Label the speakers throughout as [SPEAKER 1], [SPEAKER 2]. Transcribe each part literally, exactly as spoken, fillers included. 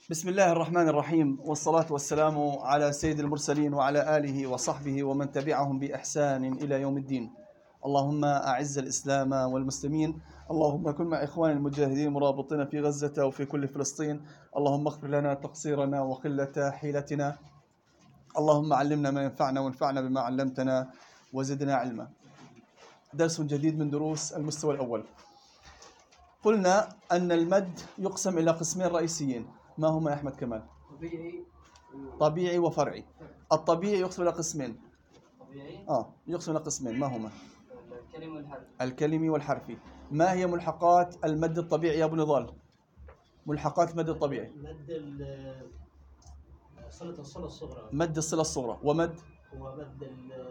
[SPEAKER 1] بسم الله الرحمن الرحيم، والصلاة والسلام على سيد المرسلين وعلى آله وصحبه ومن تبعهم بإحسان إلى يوم الدين. اللهم أعز الإسلام والمسلمين، اللهم كن مع إخوان المجاهدين مرابطين في غزة وفي كل فلسطين. اللهم اغفر لنا تقصيرنا وقلة حيلتنا، اللهم علمنا ما ينفعنا وانفعنا بما علمتنا وزدنا علما. درس جديد من دروس المستوى الأول. قلنا أن المد يقسم إلى قسمين رئيسيين، ما هما يا أحمد كمال؟
[SPEAKER 2] طبيعي
[SPEAKER 1] طبيعي وفرعي. الطبيعي يقسم إلى قسمين.
[SPEAKER 2] طبيعي
[SPEAKER 1] آه يقسم إلى قسمين، ما هما؟
[SPEAKER 2] الكلمة والحرف.
[SPEAKER 1] الكلمي والحرفي. ما هي ملحقات المد الطبيعي يا أبو نضال؟ ملحقات المد الطبيعي.
[SPEAKER 3] مد صلة الصلة الصغرى.
[SPEAKER 1] مد الصلة الصغرى، ومد
[SPEAKER 3] هو مد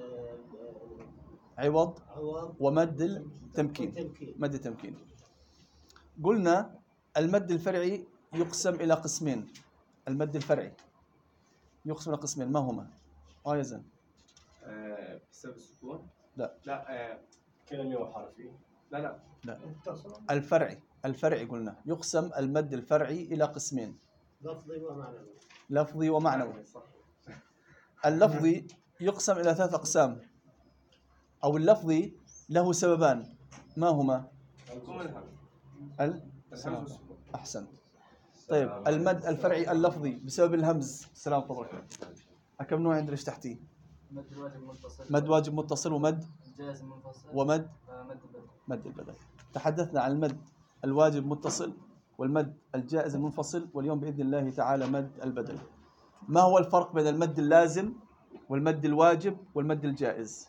[SPEAKER 1] عوض،
[SPEAKER 3] العوض،
[SPEAKER 1] ومد التمكين.
[SPEAKER 3] والتمكين.
[SPEAKER 1] مد التمكين. قلنا المد الفرعي يقسم إلى قسمين. المد الفرعي يقسم إلى قسمين، ما هما؟ آه يا زين.
[SPEAKER 4] آه، بسبب السكون؟
[SPEAKER 1] لا.
[SPEAKER 4] لا آه، كلمي وحرفي. لا لا
[SPEAKER 1] لا. الفرعي الفرعي قلنا يقسم المد الفرعي إلى قسمين،
[SPEAKER 3] لفظي ومعنوي.
[SPEAKER 1] لفظي ومعنوي.
[SPEAKER 4] صح.
[SPEAKER 1] اللفظي يقسم إلى ثلاث أقسام، أو اللفظي له سببان، ما هما؟
[SPEAKER 4] الكم الحرف.
[SPEAKER 1] ال
[SPEAKER 4] الهمز والسكون.
[SPEAKER 1] أحسن. طيب المد الفرعي اللفظي بسبب الهمز. السلام عليكم. كم نوع عندنا ايش تحتيه؟
[SPEAKER 2] مد الواجب متصل.
[SPEAKER 1] مد واجب متصل، ومد
[SPEAKER 2] جازم منفصل.
[SPEAKER 1] ومد
[SPEAKER 2] آه، مد البدل.
[SPEAKER 1] مد البدل. تحدثنا عن المد الواجب متصل والمد الجائز المنفصل، واليوم بإذن الله تعالى مد البدل. ما هو الفرق بين المد اللازم والمد الواجب والمد الجائز؟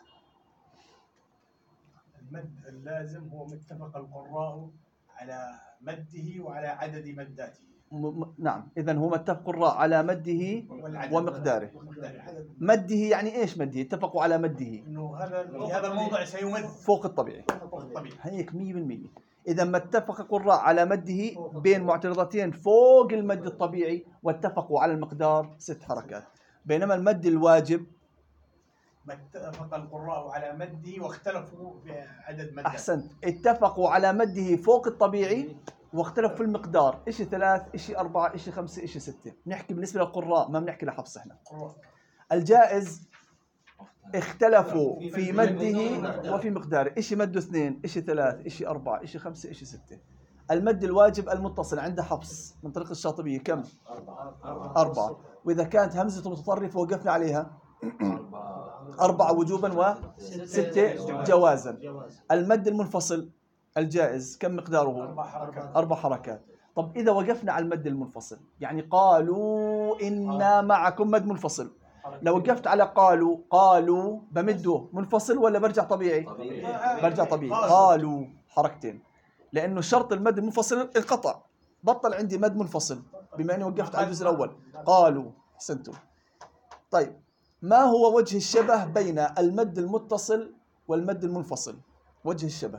[SPEAKER 5] المد اللازم هو متفق القراء على مده وعلى عدد مداته.
[SPEAKER 1] م... م... نعم، إذن هو متفق الراء على مده
[SPEAKER 5] والعدد.
[SPEAKER 1] ومقداره.
[SPEAKER 5] ومقداره. عدد
[SPEAKER 1] مده يعني إيش مده؟ اتفقوا على مده
[SPEAKER 5] انه هذا في هذا الموضع سيمد
[SPEAKER 1] فوق الطبيعي.
[SPEAKER 5] فوق الطبيعي.
[SPEAKER 1] هيك مية بالمية. إذا ما اتفق القراء على مده بين معترضتين فوق المد الطبيعي واتفقوا على المقدار ست حركات. بينما المد الواجب
[SPEAKER 5] ما اتفق القراء على مده واختلفوا بعدد مداته.
[SPEAKER 1] أحسنت، اتفقوا على مده فوق الطبيعي واختلفوا في المقدار، إشي ثلاث، إشي أربعة، إشي خمسة، إشي ستة. نحكي بالنسبة للقراء، ما بنحكي لحفص إحنا.
[SPEAKER 5] القراء.
[SPEAKER 1] الجائز اختلفوا في مده وفي مقداره، إشي مده اثنين، إشي ثلاث، إشي أربعة، إشي خمسة، إشي ستة. المد الواجب المتصل عند حفص من طريق الشاطبية كم؟ أربعة. وإذا كانت همزة متطرفة وقفنا عليها أربعة وجوبا وستة جوازا.
[SPEAKER 3] جواز.
[SPEAKER 1] المد المنفصل الجائز كم مقداره؟
[SPEAKER 5] أربع حركات.
[SPEAKER 1] أربع حركات. طب إذا وقفنا على المد المنفصل، يعني قالوا إنا معكم، مد منفصل. لو وقفت على قالوا، قالوا بمده منفصل ولا برجع طبيعي؟
[SPEAKER 4] طبيعي.
[SPEAKER 1] برجع طبيعي. قالوا حركتين، لأنه شرط المد المنفصل انقطع، بطل عندي مد منفصل بما أني وقفت على الجزء الأول. قالوا. أحسنتم. طيب ما هو وجه الشبه بين المد المتصل والمد المنفصل؟ وجه الشبه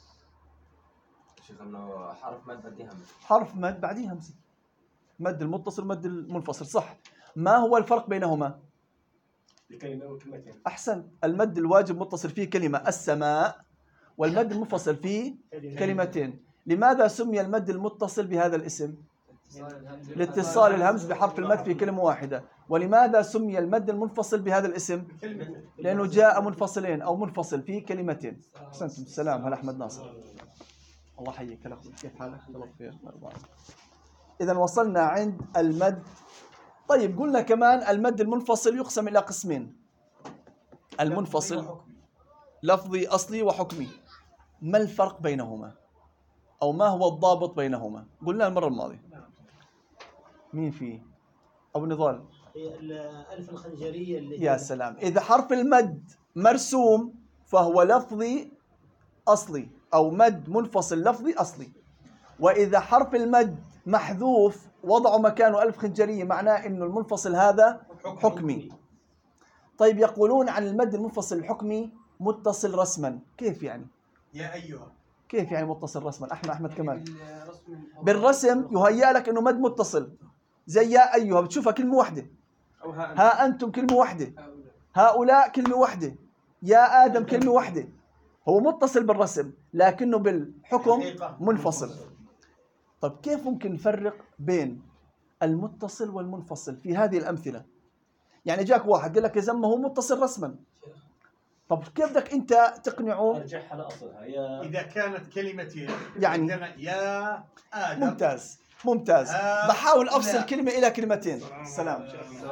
[SPEAKER 6] شيخ انه حرف مد بدي همزه.
[SPEAKER 1] حرف مد بعديه همزة. مد المتصل مد المنفصل، صح. ما هو الفرق بينهما؟
[SPEAKER 4] لكلمة وكلمتين.
[SPEAKER 1] أحسن. المد الواجب متصل فيه كلمة السماء، والمد المنفصل فيه كلمتين. لماذا سمي المد المتصل بهذا الاسم؟ لاتصال الهمز بحرف المد في كلمة واحدة. ولماذا سمي المد المنفصل بهذا الاسم؟ لأنه جاء منفصلين أو منفصل في كلمتين. أحسنتم. السلام. هلا أحمد ناصر. الله يحييك. هلا أخوي، كيف حالك؟ الله بخير. إذا وصلنا عند المد. طيب قلنا كمان المد المنفصل يقسم إلى قسمين. المنفصل لفظي أصلي وحكمي. ما الفرق بينهما؟ أو ما هو الضابط بينهما؟ قلنا المرة الماضية. مين فيه؟ أبو نضال.
[SPEAKER 3] هي الألف الخنجرية اللي
[SPEAKER 1] يا سلام. إذا حرف المد مرسوم فهو لفظي أصلي، أو مد منفصل لفظي أصلي. وإذا حرف المد محذوف وضعوا مكانه ألف خنجرية، معناه إنه المنفصل هذا حكمي. طيب يقولون عن المد المنفصل الحكمي متصل رسما. كيف يعني؟
[SPEAKER 5] يا أيها.
[SPEAKER 1] كيف يعني متصل رسما؟ أحمد أحمد كمان. بالرسم يهيأ لك إنه مد متصل، زي يا أيها بتشوفها كلمة واحدة، ها أنتم كلمة واحدة، هؤلاء كلمة واحدة، يا آدم كلمة واحدة. هو متصل بالرسم لكنه بالحكم منفصل. طب كيف ممكن نفرق بين المتصل والمنفصل في هذه الأمثلة. يعني جاك واحد قال لك يا زلمة هو متصل رسما، طب كيف بدك أنت تقنعه؟
[SPEAKER 7] ارجعها لاصلها يا
[SPEAKER 5] إذا كانت كلمتين
[SPEAKER 1] يعني
[SPEAKER 5] عندنا يا آدم
[SPEAKER 1] ممتاز ممتاز.
[SPEAKER 5] آه،
[SPEAKER 1] بحاول أفصل
[SPEAKER 5] لا.
[SPEAKER 1] كلمة إلى كلمتين. سلام.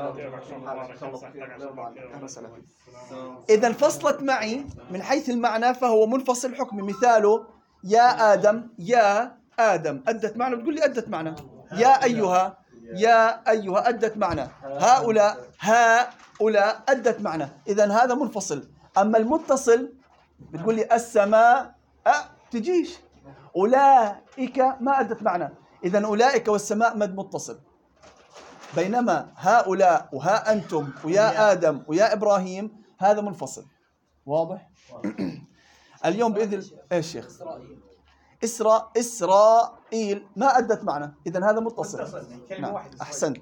[SPEAKER 1] إذا فصلت معي من حيث المعنى فهو منفصل حكمي. مثاله يا آدم، يا آدم أدت معنى، بتقول لي أدت معنى. يا أيها، يا أيها أدت معنى. هؤلاء، هؤلاء أدت معنى. إذا هذا منفصل. أما المتصل بتقول لي السماء، أه تجيش. أولئك ما أدت معنى. إذا أولئك والسماء مد متصل. بينما هؤلاء وها أنتم ويا آدم ويا إبراهيم هذا منفصل. واضح؟ اليوم بإذن إيش شيخ؟ إسراء، إسرائيل ما أدت معنى. إذا هذا متصل.
[SPEAKER 5] متصل كلمة
[SPEAKER 1] نعم.
[SPEAKER 5] واحدة.
[SPEAKER 1] أحسنت.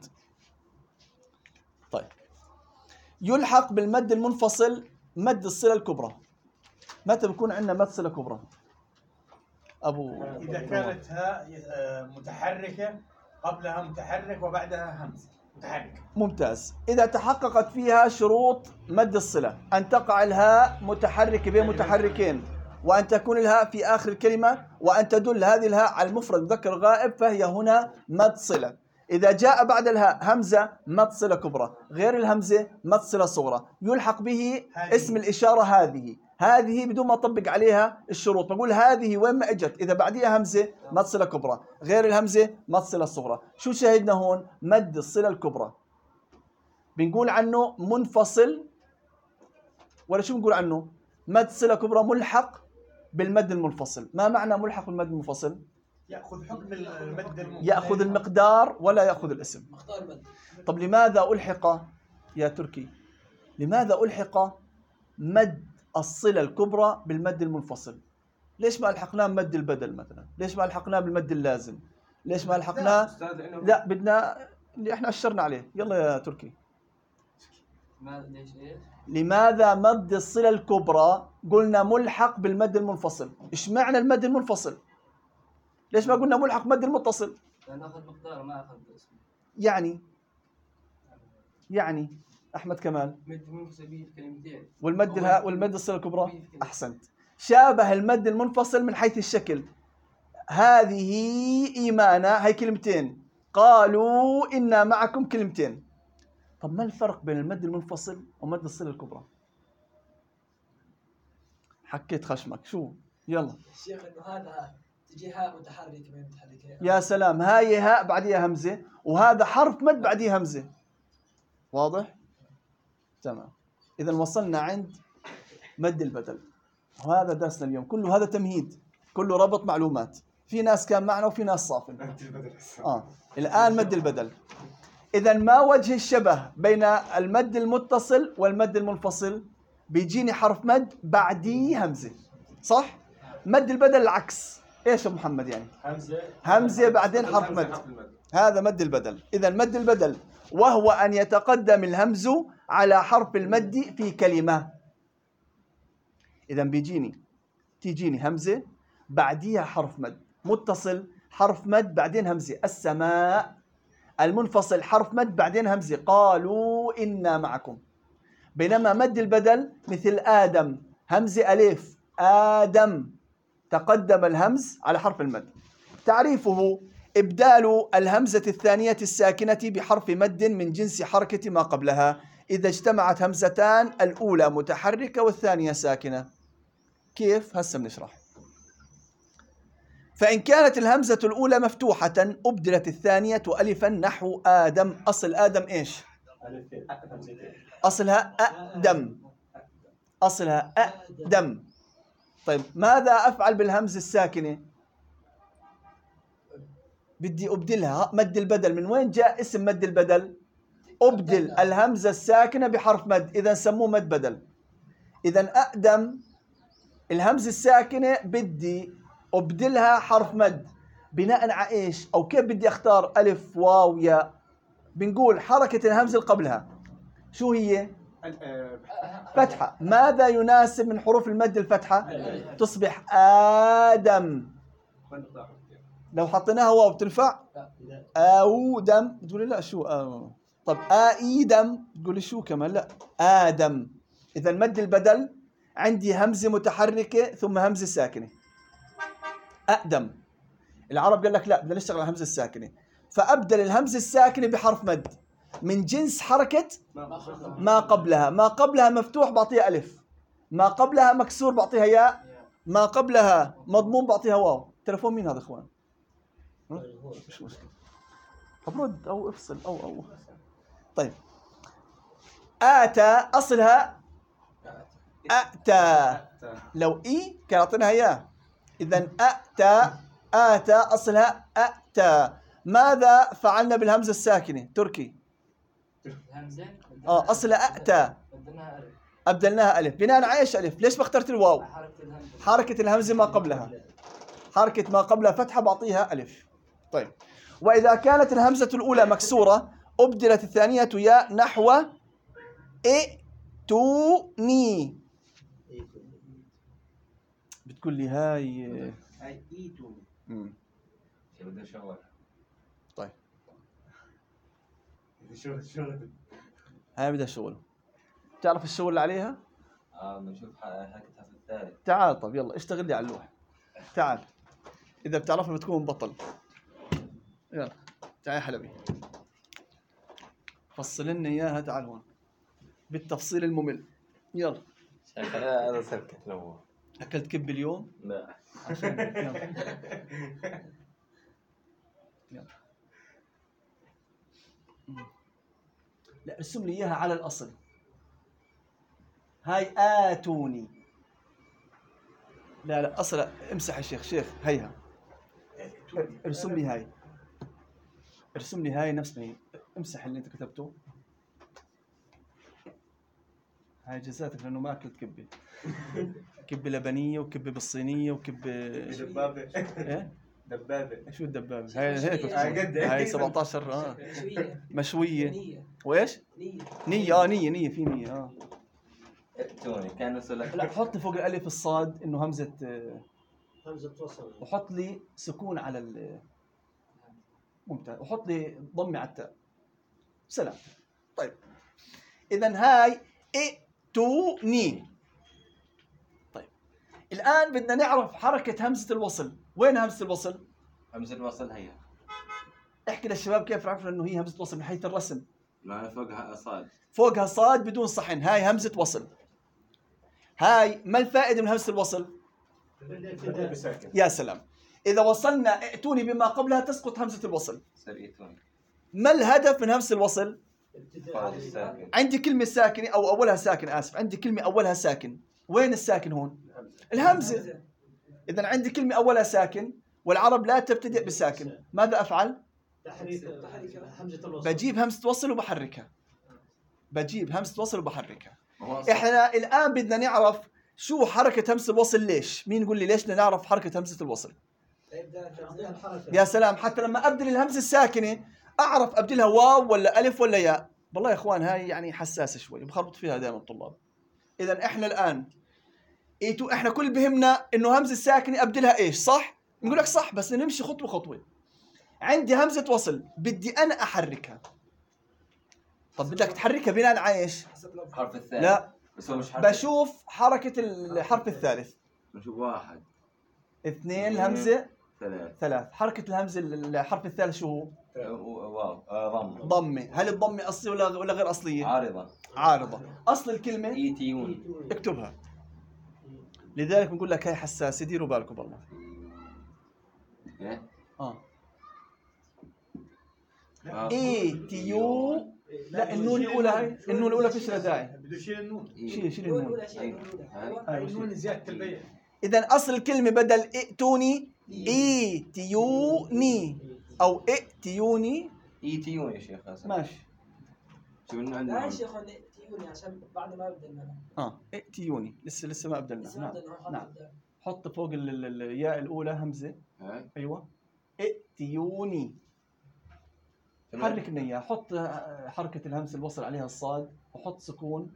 [SPEAKER 1] طيب، يلحق بالمد المنفصل مد الصلة الكبرى. متى بيكون عندنا مد صلة كبرى؟ أبو
[SPEAKER 5] إذا كانت ها آه، متحركة قبلها متحرك وبعدها همزة متحرك.
[SPEAKER 1] ممتاز. إذا تحققت فيها شروط مد الصلة، أن تقع الهاء متحركة بين متحركين، وأن تكون الهاء في آخر الكلمة، وأن تدل هذه الهاء على المفرد مذكر غائب، فهي هنا مد صلة. إذا جاء بعد الهاء همزة مد صلة كبرى، غير الهمزة مد صلة صغرى. يلحق به اسم الإشارة هذه، هذه بدون ما أطبق عليها الشروط. بقول هذه وين ما اجت إذا بعديها همزة مد صلة كبرى، غير الهمزة مد صلة صغرى. شو شاهدنا هون؟ مد الصلة الكبرى. بنقول عنه منفصل، ولا شو بنقول عنه؟ مد صلة كبرى ملحق بالمد المنفصل. ما معنى ملحق بالمد المنفصل؟
[SPEAKER 5] يأخذ حكم المد المنفصل.
[SPEAKER 1] يأخذ المقدار ولا يأخذ الاسم. طب لماذا ألحق يا تركي؟ لماذا ألحق مد الصلة الكبرى بالمد المنفصل؟ ليش ما ألحقناه بمد البدل مثلا؟ ليش ما ألحقناه بالمد اللازم؟ ليش ما ألحقناه؟ لا بدنا اللي احنا أشرنا عليه. يلا يا تركي.
[SPEAKER 2] ما ليش ايش؟
[SPEAKER 1] لماذا مد الصلة الكبرى قلنا ملحق بالمد المنفصل؟ إيش معنى المد المنفصل؟ ليش ما قلنا ملحق مد المتصل؟
[SPEAKER 2] لأن أخذ مقدار ما أخذ اسم.
[SPEAKER 1] يعني يعني أحمد كمال
[SPEAKER 2] مد منفصل به كلمتين.
[SPEAKER 1] والمد الهاء والمد الصلة الكبرى. أحسنت. شابه المد المنفصل من حيث الشكل. هذه إيمانا هي كلمتين، قالوا إنا معكم كلمتين. طب ما الفرق بين المد المنفصل ومد الصلة الكبرى؟ حكيت خشمك. شو؟ يلا.
[SPEAKER 8] الشيخ انه هذا تجي هاء متحركه بين متحركين.
[SPEAKER 1] يا سلام، هاي هاء بعديها همزة، وهذا حرف مد بعديه همزة. واضح؟ تمام. إذا وصلنا عند مد البدل، وهذا درسنا اليوم. كله هذا تمهيد، كله ربط معلومات. في ناس كان معنا وفي ناس صافن. آه. الآن مد البدل. إذا ما وجه الشبه بين المد المتصل والمد المنفصل؟ بيجيني حرف مد بعديه همزة، صح؟ مد البدل العكس. إيش يا محمد يعني؟
[SPEAKER 7] همزه
[SPEAKER 1] همزة بعدين حرف مد. هذا مد البدل. إذا مد البدل وهو أن يتقدم الهمز على حرف المد في كلمة. إذا بيجيني تيجيني همزة بعديها حرف مد. متصل حرف مد بعدين همزة، السماء. المنفصل حرف مد بعدين همزة، قالوا إنا معكم. بينما مد البدل مثل آدم، همزة ألف، آدم، تقدم الهمز على حرف المد. تعريفه: إبدال الهمزة الثانية الساكنة بحرف مد من جنس حركة ما قبلها إذا اجتمعت همزتان، الأولى متحركة والثانية ساكنة. كيف؟ هسه بنشرح. فإن كانت الهمزة الأولى مفتوحة أبدلت الثانية ألفا نحو آدم. أصل آدم إيش؟ أصلها أدم. أصلها أدم. طيب ماذا أفعل بالهمزة الساكنة؟ بدي أبدلها. مد البدل، من وين جاء اسم مد البدل؟ أبدل الهمزة الساكنة بحرف مد، إذا سموه مد بدل. إذا أقدم الهمزة الساكنة بدي أبدلها حرف مد بناء على إيش؟ أو كيف بدي أختار ألف واو ياء؟ بنقول حركة الهمزة اللي قبلها شو هي؟ فتحة. ماذا يناسب من حروف المد الفتحة؟ تصبح آدم. لو حطيناها واو بتنفع؟
[SPEAKER 3] لا.
[SPEAKER 1] أو دم بتقولي لا شو آه. طب آي دم تقولي شو كمان لا آدم. إذا مد البدل عندي همزة متحركة ثم همزة ساكنة أقدم. العرب قال لك لا بدنا نشتغل على الهمزة الساكنة، فأبدل الهمزة الساكنة بحرف مد من جنس حركة ما قبلها. ما قبلها مفتوح بعطيها ألف، ما قبلها مكسور بعطيها ياء، ما قبلها مضموم بعطيها واو. تلفون مين هذا اخوان؟ مش مشكلة، طب رد او افصل او او طيب. آتى أصلها أتى، لو إي كان أعطيناها إياه. إذا أتى آتى أصلها أتى. ماذا فعلنا بالهمزة الساكنة تركي؟
[SPEAKER 2] الهمزة
[SPEAKER 1] آه أصلها أتى
[SPEAKER 2] بدلناها ألف.
[SPEAKER 1] أبدلناها ألف. بناء على إيش ألف؟ ليش ما اخترت الواو؟
[SPEAKER 2] حركة الهمزة.
[SPEAKER 1] حركة الهمزة ما قبلها، حركة ما قبلها فتحة بعطيها ألف. طيب، وإذا كانت الهمزة الأولى مكسورة أبدلت الثانية ياء نحو ائتوني. بتقول لي هاي
[SPEAKER 4] هاي ايتوني.
[SPEAKER 1] مم.
[SPEAKER 6] بدنا شغل.
[SPEAKER 1] طيب
[SPEAKER 4] شغل شغل.
[SPEAKER 1] هاي بدها شغل. تعرف الشغل اللي عليها؟
[SPEAKER 6] اه بنشوف حركتها في الثالث.
[SPEAKER 1] تعال طب يلا اشتغل لي على اللوح. تعال إذا بتعرفها بتكون بطل. يلا تعال يا حلبي فصل لنا إياها. تعال هون بالتفصيل الممل. يلا.
[SPEAKER 6] هذا سلكة لو
[SPEAKER 1] أكلت كب اليوم؟
[SPEAKER 6] لا
[SPEAKER 1] عشان يلا. يلا. لا ارسم لي إياها على الأصل. هاي آتوني. لا لا أصل امسح يا شيخ. شيخ هيها ارسم لي هاي، ارسم لي هاي نفس ما هي. امسح اللي انت كتبته. هاي جزاتك لانه ما اكلت كبه. كبه لبنيه وكبه بالصينيه وكبه
[SPEAKER 4] دبابة.
[SPEAKER 1] ايه
[SPEAKER 4] دبابة.
[SPEAKER 1] شو الدبابه؟ هاي هيك
[SPEAKER 8] مشوية.
[SPEAKER 1] بتكون. هاي سبعة عشر اه
[SPEAKER 8] مشوية.
[SPEAKER 1] مشويه.
[SPEAKER 8] نية.
[SPEAKER 1] وايش؟
[SPEAKER 8] نية.
[SPEAKER 1] نيه. اه نيه نيه في نيه اه.
[SPEAKER 6] ائتوني كان سلك.
[SPEAKER 1] لا حط لي فوق الالف الصاد انه همزه آه،
[SPEAKER 3] همزة وصل.
[SPEAKER 1] وحط لي سكون على ال ممتاز، وحط لي ضمي على التاء. سلام. طيب اذا هاي ائتوني. طيب الان بدنا نعرف حركه همزه الوصل. وين همزه الوصل؟
[SPEAKER 6] همزة الوصل هي.
[SPEAKER 1] احكي للشباب كيف عرفنا انه هي همزه وصل من حيث الرسم.
[SPEAKER 6] ما فوقها صاد.
[SPEAKER 1] فوقها صاد بدون صحن. هاي همزه وصل. هاي ما الفائده من همزه الوصل؟
[SPEAKER 4] بدل بساكن.
[SPEAKER 1] يا سلام. اذا وصلنا ائتوني بما قبلها تسقط همزه الوصل.
[SPEAKER 6] صار ائتوني.
[SPEAKER 1] ما الهدف من همزه الوصل؟
[SPEAKER 6] فاض الساكن.
[SPEAKER 1] عندي كلمة ساكنة أو أولها ساكن. آسف، عندي كلمة أولها ساكن. وين الساكن هون؟ الهمزة. إذا عندي كلمة أولها ساكن والعرب لا تبتدئ بالساكن. ماذا أفعل؟
[SPEAKER 3] تحريك همزة الوصل.
[SPEAKER 1] بجيب همزة وصل وبحركها. بجيب همزة وصل وبحركها.
[SPEAKER 6] هو
[SPEAKER 1] إحنا الآن بدنا نعرف شو حركة همزة الوصل. ليش؟ مين يقول لي ليش بدنا نعرف حركة همزة الوصل؟
[SPEAKER 3] تعطيها الحركة.
[SPEAKER 1] يا سلام. حتى لما أبدل الهمزة الساكنة أعرف أبدلها واو ولا ألف ولا ياء. والله يا إخوان هاي يعني حساسة شوي بخربط فيها دائما الطلاب. إذا إحنا الآن إيتو إحنا كل بهمنا إنه همزة الساكنة أبدلها إيش صح؟ نقول لك صح بس نمشي خطوة خطوة. عندي همزة وصل بدي أنا أحركها. طب بدك تحركها بناء على إيش؟
[SPEAKER 6] الحرف الثاني.
[SPEAKER 1] لا
[SPEAKER 6] بس هو مش حرف.
[SPEAKER 1] بشوف حركة الحرف الثالث.
[SPEAKER 6] بشوف واحد
[SPEAKER 1] اثنين الهمزة
[SPEAKER 6] ثلاث.
[SPEAKER 1] ثلاث. حركة الهمزة الحرف الثالث شو هو؟
[SPEAKER 6] واو آه ضم.
[SPEAKER 1] ضمة. هل الضمة أصلية ولا ولا غير أصلية؟
[SPEAKER 6] عارضة.
[SPEAKER 1] عارضة. أصل الكلمة
[SPEAKER 6] ايتيون.
[SPEAKER 1] اكتبها. لذلك بنقول لك هاي حساسة ديروا بالكم والله.
[SPEAKER 6] ايه
[SPEAKER 1] اه
[SPEAKER 6] آه.
[SPEAKER 1] اي تيو. لا النون الأولى هاي النون الأولى فيش لها داعي.
[SPEAKER 5] بده يشيل النون.
[SPEAKER 1] شيل شيل النون.
[SPEAKER 8] الأولى شيء
[SPEAKER 6] أيوة.
[SPEAKER 8] الأولى.
[SPEAKER 6] أيوة.
[SPEAKER 8] أيوة.
[SPEAKER 5] النون زيادة البيع.
[SPEAKER 1] إذا أصل الكلمة بدل ائتوني ايتيوني أو ائتيوني.
[SPEAKER 6] ايتيون يا شيخ هسه.
[SPEAKER 1] ماشي.
[SPEAKER 6] شو انه
[SPEAKER 8] لا
[SPEAKER 6] عندنا
[SPEAKER 8] يا شيخ تيوني عشان بعد ما بدلنا.
[SPEAKER 1] اه ائتيوني لسه لسه ما أبدلنا.
[SPEAKER 8] لسه
[SPEAKER 1] نعم.
[SPEAKER 8] بدلنا نحط
[SPEAKER 1] نعم.
[SPEAKER 8] قدام.
[SPEAKER 1] حط فوق ال- ال- الياء الأولى همزة.
[SPEAKER 6] هاي.
[SPEAKER 1] أيوة ائتيوني. حرك لنا إياه. حط حركة الهمزة الوصل عليها الصاد وحط سكون.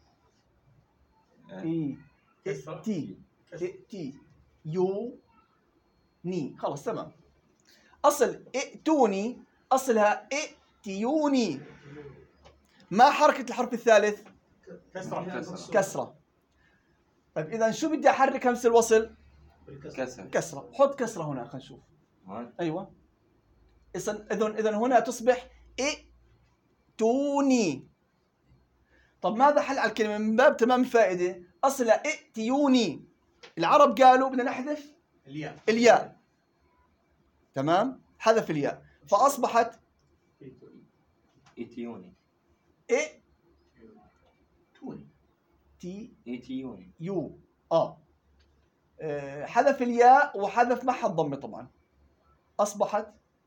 [SPEAKER 1] إي
[SPEAKER 5] كسرة.
[SPEAKER 1] تي تي يو ني. خلص تمام. أصل ائتوني أصلها ائتيوني. ما حركة الحرف الثالث؟
[SPEAKER 5] كسرة.
[SPEAKER 1] كسرة. طيب إذا شو بدي أحرك همس الوصل؟
[SPEAKER 6] كسر.
[SPEAKER 1] كسرة. حط كسرة هنا خلينا نشوف.
[SPEAKER 6] هون.
[SPEAKER 1] أيوة. إذا إذا هنا تصبح ائتوني. طب ماذا حل على الكلمة من باب تمام الفائدة؟ أصلها ائتيوني. العرب قالوا بدنا نحذف
[SPEAKER 5] الياء.
[SPEAKER 1] الياء. تمام؟ حذف الياء فأصبحت
[SPEAKER 6] إيتيوني.
[SPEAKER 1] إيه
[SPEAKER 5] توني.
[SPEAKER 1] تي
[SPEAKER 6] إيتيوني.
[SPEAKER 1] يو آه. آه حذف الياء وحذف معها الضمة طبعا. أصبحت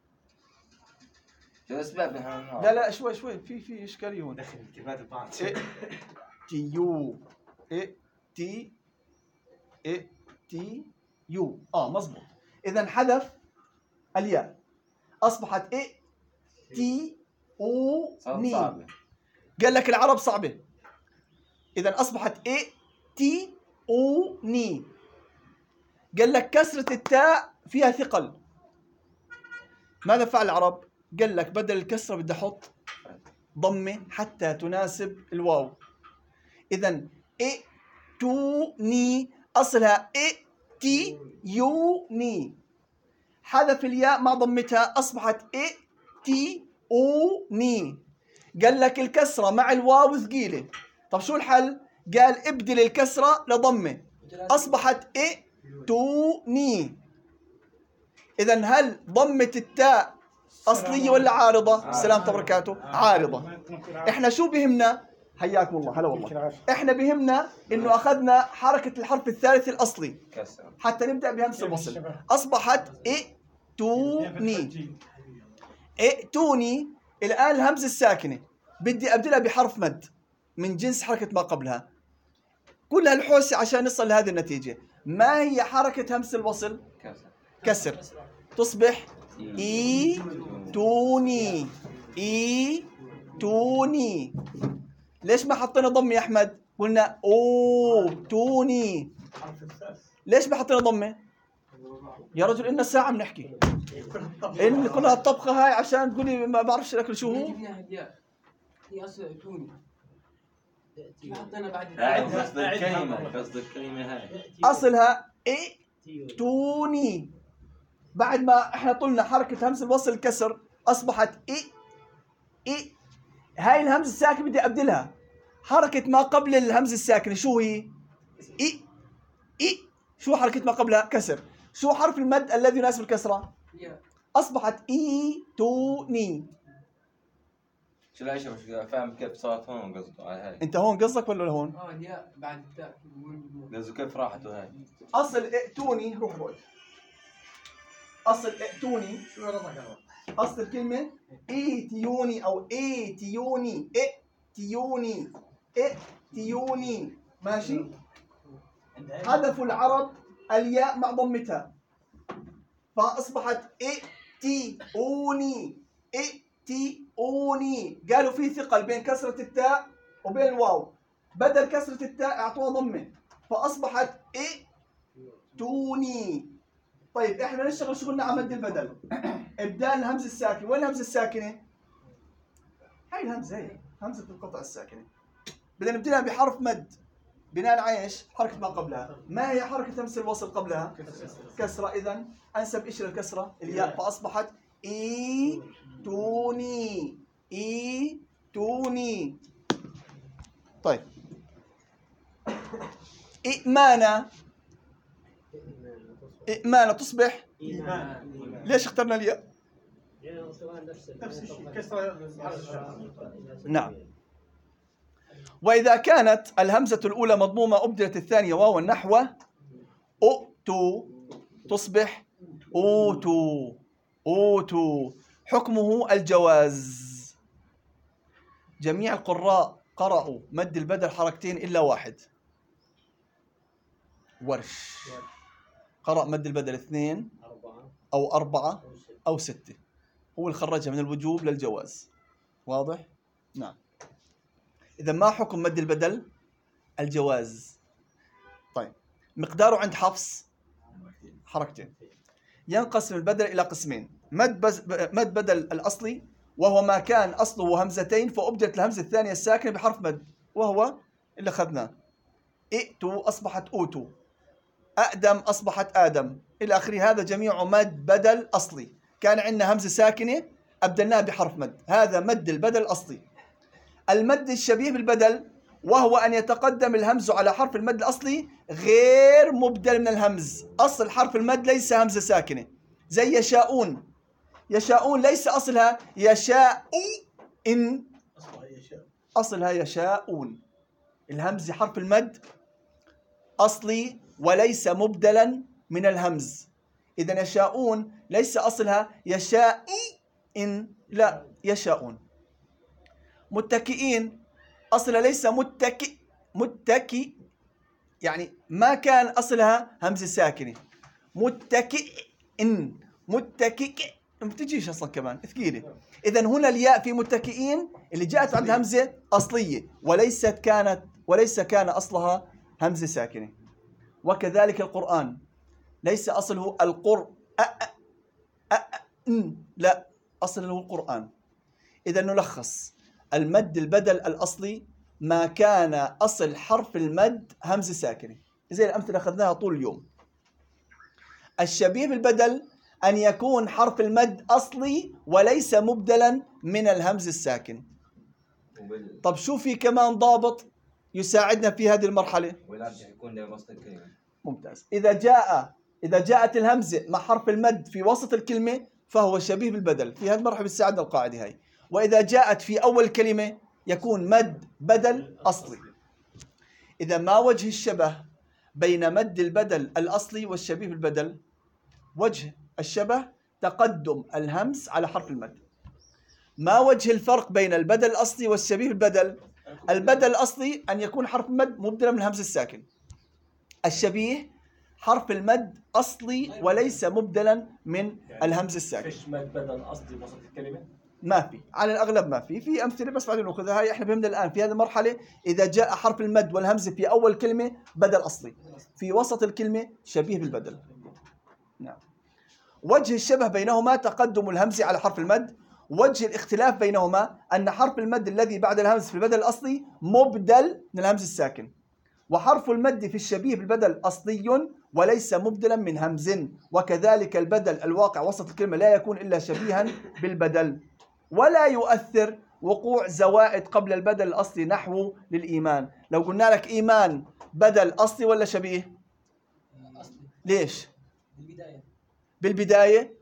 [SPEAKER 6] شو الأسباب نحن؟
[SPEAKER 1] لا لا شوي شوي في في إشكالية هون.
[SPEAKER 4] دخل الكلمات ببعض.
[SPEAKER 1] إيه تي يو إيه تي إيه تي يو آه مزبوط. إذا حذف الياء أصبحت إيه تي أو ني.
[SPEAKER 6] صعبة.
[SPEAKER 1] قال لك العرب صعبة. إذا أصبحت إيه تي أو ني. قال لك كسرة التاء فيها ثقل. ماذا فعل العرب؟ قال لك بدل الكسرة بدي أحط ضمة حتى تناسب الواو. إذا إيه تو ني أصلها إيه تي يو ني. حذف الياء مع ضمتها أصبحت إيه تي أو ني. قال لك الكسرة مع الواو ثقيلة. طب شو الحل؟ قال ابدل الكسرة لضمة أصبحت إيه تو ني. إذا هل ضمة التاء أصلية ولا عارضة؟ السلام وبركاته. عارضة. إحنا شو بهمنا؟ حياكم الله. هلا والله. إحنا بهمنا إنه أخذنا حركة الحرف الثالث الأصلي
[SPEAKER 6] كسر.
[SPEAKER 1] حتى نبدأ بهمس الوصل. أصبحت إيه تو ني. إيه توني. الآن الهمزة الساكنة بدي أبدلها بحرف مد من جنس حركة ما قبلها. كل هالحوسة عشان نصل لهذه النتيجة. ما هي حركة همس الوصل؟
[SPEAKER 6] كسر.
[SPEAKER 1] كسر. تصبح إي توني. إي توني. ليش ما حطينا ضمة يا أحمد؟ قلنا أو توني. ليش ما حطينا ضمة؟ يا رجل إلنا ساعة بنحكي. إن كل هالطبخة هاي عشان تقولي ما بعرفش الأكل شو هو؟
[SPEAKER 2] هي أصل ائتوني. شو حطينا بعد
[SPEAKER 6] قاعد قصد الكلمة قصد الكلمة هاي.
[SPEAKER 1] أصلها إيه توني. بعد ما احنا طلنا حركة همس الوصل الكسر أصبحت إيه إيه. هاي الهمزة الساكنة بدي أبدلها حركة ما قبل الهمزة الساكنة. شو هي؟ إيه إيه. شو حركة ما قبلها؟ كسر. شو حرف المد الذي يناسب الكسرة؟ أصبحت إي توني.
[SPEAKER 6] شو لا شوف فاهم كيف صارت هون قصده على هاي.
[SPEAKER 1] أنت هون قصدك ولا لهون؟
[SPEAKER 2] اه الياء بعد التاء.
[SPEAKER 6] قصده كيف راحت هاي.
[SPEAKER 1] أصل ائتوني. روح بعد. أصل ائتوني.
[SPEAKER 3] شو رضاك؟
[SPEAKER 1] أصل الكلمة إيتيوني أو إيتيوني. إيتيوني. إيتيوني. ماشي؟ حذفوا العرب الياء مع ضمتها فأصبحت إيتيوني. إيتيوني. قالوا في ثقل بين كسرة التاء وبين الواو. بدل كسرة التاء أعطوها ضمة فأصبحت إيتوني. طيب احنا نشتغل شغلنا على مد البدل. ابدال الهمزه الساكنه. وين الهمزه الساكنه؟ هاي الهمزه هي همزه القطع الساكنه. بدنا نبدلها بحرف مد بناء على ايش؟ حركه ما قبلها. ما هي حركه همس الوصل قبلها؟ كسره. اذا انسب ايش للكسره؟ الياء. فاصبحت اي توني. اي توني. طيب إئمانة. إئمانة تصبح ليش اخترنا الياء؟
[SPEAKER 5] نفس الشيء كسرة.
[SPEAKER 1] نعم. وإذا كانت الهمزة الأولى مضمومة أبدلت الثانية واوا نحو أؤتو تصبح أوتو. أوتو. حكمه الجواز. جميع القراء قرأوا مد البدل حركتين إلا واحد. ورش قرأ مد البدل اثنين أو أربعة أو ستة. هو اللي خرجها من الوجوب للجواز. واضح؟ نعم. إذا ما حكم مد البدل؟ الجواز. طيب مقداره عند حفص حركتين. ينقسم البدل إلى قسمين. مد بز... مد بدل الأصلي، وهو ما كان أصله همزتين فأبدلت الهمزة الثانية الساكنة بحرف مد، وهو اللي أخذناه. ائتوا أصبحت أوتوا، أقدم أصبحت آدم، إلى آخره. هذا جميع مد بدل أصلي، كان عندنا همزة ساكنة أبدلناها بحرف مد، هذا مد البدل الأصلي. المد الشبيه بالبدل وهو أن يتقدم الهمز على حرف المد الأصلي غير مبدل من الهمز. أصل حرف المد ليس همزة ساكنة، زي يشاءون. يشاءون ليس أصلها يشاء إن، أصلها يشاءون. الهمز حرف المد أصلي وليس مبدلا من الهمز. إذا يشاءون ليس أصلها يشاء إن، لا، يشاءون. متكئين أصلها ليس متكئ، متكئ يعني ما كان أصلها همزة ساكنة. متكئ إن، متكئ ما بتجيش أصلا كمان ثقيلة. إذا هنا الياء في متكئين اللي جاءت عند همزة أصلية وليست كانت وليس كان أصلها همزة ساكنة. وكذلك القرآن ليس أصله القر أ أ أ لا، أصله القرآن. إذا نلخص: المد البدل الأصلي ما كان أصل حرف المد همزة ساكنة، زي الأمثلة أخذناها طول اليوم. الشبيه بالبدل أن يكون حرف المد أصلي وليس مبدلا من الهمز الساكن. طب شو في كمان ضابط يساعدنا في هذه المرحلة؟
[SPEAKER 6] والأرجح يكون لوسط الكلمة.
[SPEAKER 1] ممتاز. إذا جاء إذا جاءت الهمزة مع حرف المد في وسط الكلمة فهو شبيه بالبدل. في هذه المرحلة بتساعدنا القاعدة هاي. وإذا جاءت في أول كلمة يكون مد بدل أصلي. إذا ما وجه الشبه بين مد البدل الأصلي والشبيه بالبدل؟ وجه الشبه تقدم الهمز على حرف المد. ما وجه الفرق بين البدل الأصلي والشبيه بالبدل؟ البدل الأصلي أن يكون حرف المد مبدلا من الهمز الساكن. الشبيه حرف المد أصلي وليس مبدلا من الهمز الساكن.
[SPEAKER 4] فيش مد بدل أصلي بوسط الكلمة؟
[SPEAKER 1] ما في، على الأغلب ما في. في أمثلة بس بعدين نأخذها. هاي إحنا فهمنا الآن في هذه المرحلة إذا جاء حرف المد والهمزة في أول كلمة بدل أصلي، في وسط الكلمة شبيه بالبدل. نعم. وجه الشبه بينهما تقدم الهمزة على حرف المد. وجه الاختلاف بينهما أن حرف المد الذي بعد الهمز في البدل الأصلي مبدل من الهمز الساكن، وحرف المد في الشبيه بالبدل أصلي وليس مبدلا من همز. وكذلك البدل الواقع وسط الكلمة لا يكون إلا شبيها بالبدل. ولا يؤثر وقوع زوائد قبل البدل الأصلي نحو للإيمان. لو قلنا لك إيمان بدل أصلي ولا شبيه؟
[SPEAKER 8] أصلي.
[SPEAKER 1] ليش؟
[SPEAKER 8] بالبداية.
[SPEAKER 1] بالبداية،